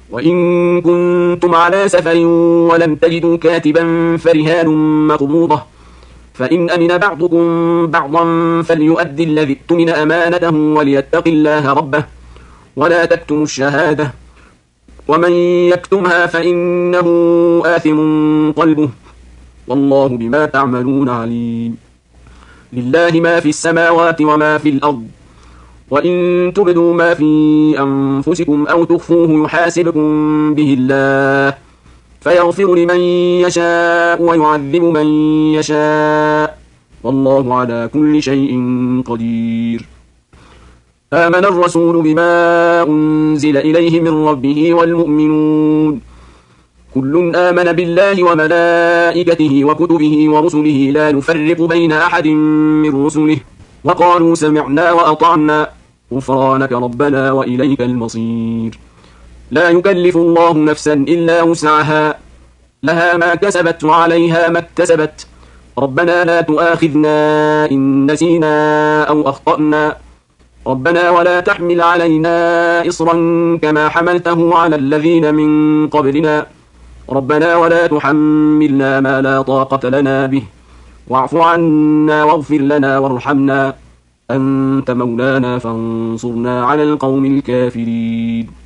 وإن كنتم على سفر ولم تجدوا كاتبا فرهان مقبوضة، فإن أمن بعضكم بعضا فليؤدي الذي اؤتمن أمانته وليتق الله ربه ولا تكتموا الشهادة، ومن يكتمها فإنه آثم قلبه، والله بما تعملون عليم. لله ما في السماوات وما في الأرض، وإن تبدوا ما في أنفسكم أو تخفوه يحاسبكم به الله، فيغفر لمن يشاء ويعذب من يشاء، والله على كل شيء قدير. آمن الرسول بما أنزل إليه من ربه والمؤمنون كل آمن بالله وملائكته وكتبه ورسله لا نفرق بين أحد من رسله، وقالوا سمعنا وأطعنا غفرانك ربنا وإليك المصير. لا يكلف الله نفسا إلا وسعها، لها ما كسبت وعليها ما اكتسبت، ربنا لا تؤاخذنا إن نسينا أو أخطأنا، ربنا ولا تحمل علينا إصرا كما حملته على الذين من قبلنا، ربنا ولا تحملنا ما لا طاقة لنا به، واعف عنا واغفر لنا وارحمنا، أنت مولانا فانصرنا على القوم الكافرين.